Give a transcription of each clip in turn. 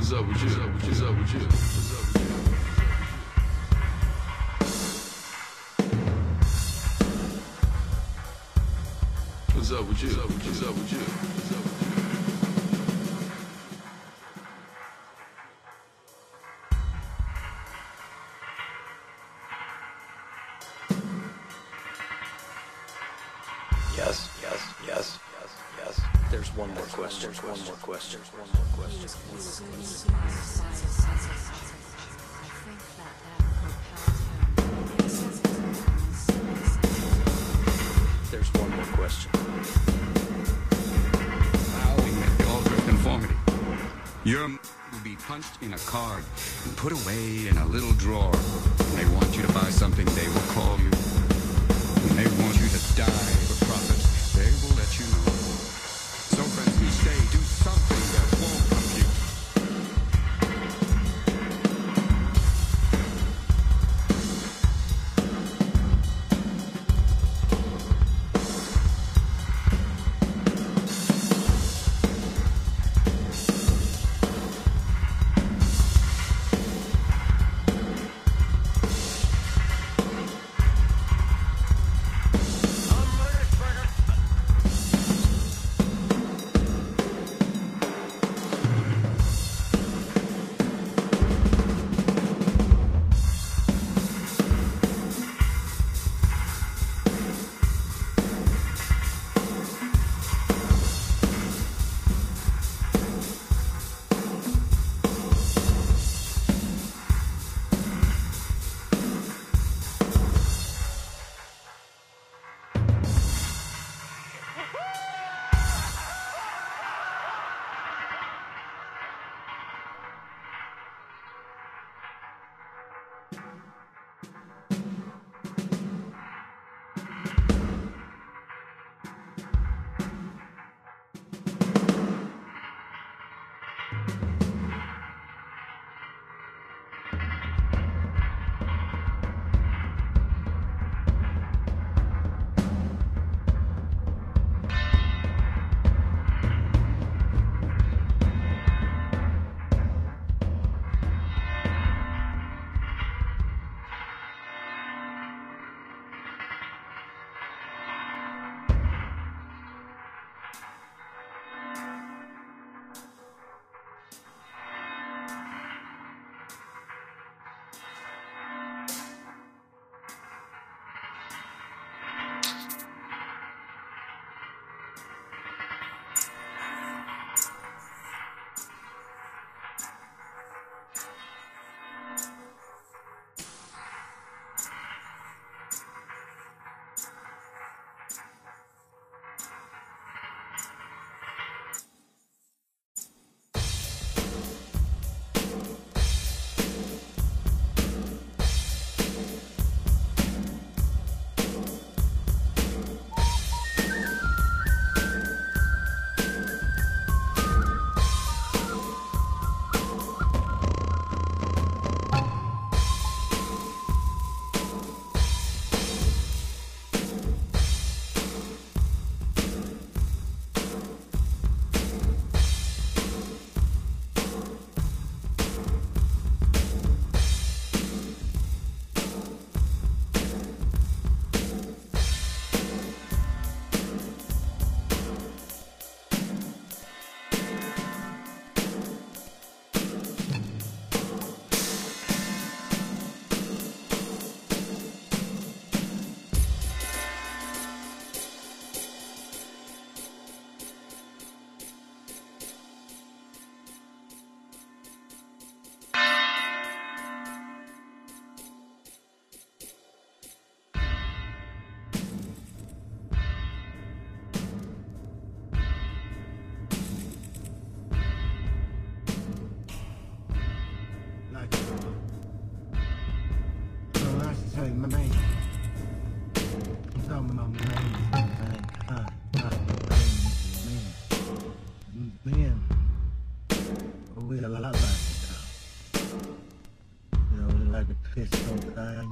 What's up with you? What's up with you? What's up with you? What's up with you? What's up with you? What's up with you? Yes, yes, yes, yes, yes. There's one more question. There's one more question. There's one more question. There's one more question. Bowing at the altar of conformity. Your will be punched in a card and put away in a little drawer. When they want you to buy something, they will call you. When they want you to die for profit, they will let you know. So friends, we say, do something that won't compute. Hey, my man. I'm talking about my man. We got a lot like it now. You know, we like to piss sometimes.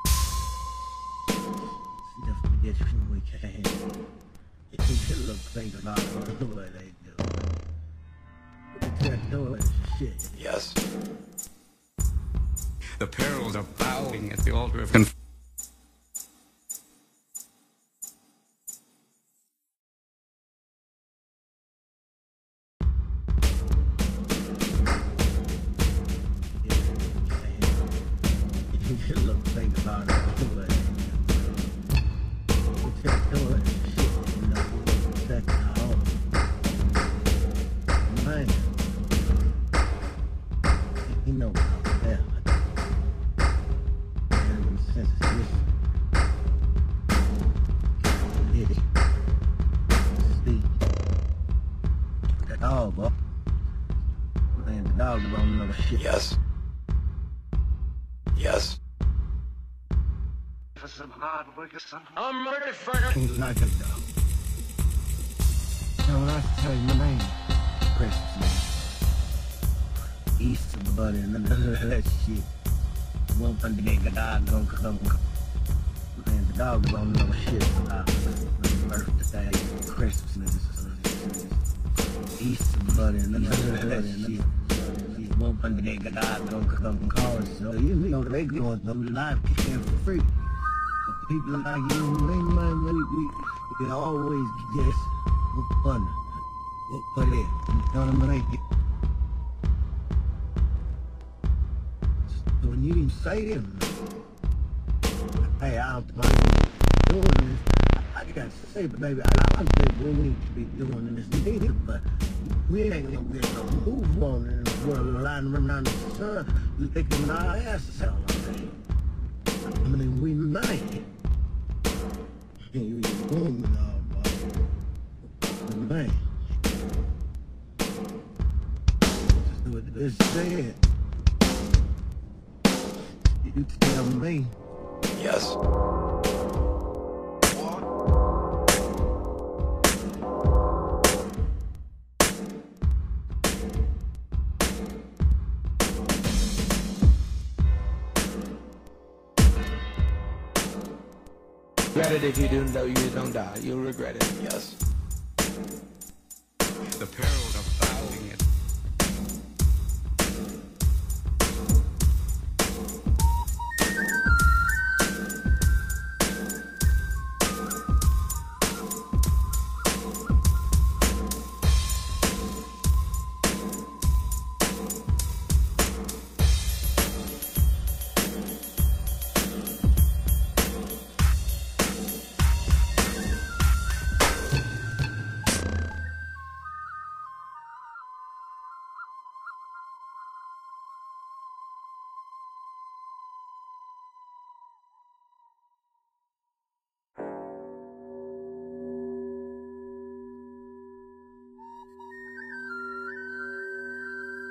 Just forget who we can. It just look like a lot of the way they do. We can't do it. shit. Yes. The perils of bowing at the altar of conformity. Look, think about it. Man, you know about that. And since this, see, the dog, boy. Man, the dog don't know shit. Yes. Yes. For some hard work or something. He's like a dog. Now, when I tell you my name, Precious man. Easter buddy and none of that shit. One day the dog gonna come. Man, the dog don't know shit about birthday, Christmas, Easter buddy and none of that shit. One day the dog gonna come and call us. So you know they going through life for free. But people like you, we always just wonder. What it? You know what I mean? So when you didn't say them, hey, I'm doing this. I got to say, but baby, I think we need to be doing this needed, but we ain't gonna get no move on in this world, lying around the sun, licking our asses out like that. I mean, we might. You woman, man. Just do what this said. You tell me. Yes. Regret it if you do know you don't die. You'll regret it. Yes. The perils of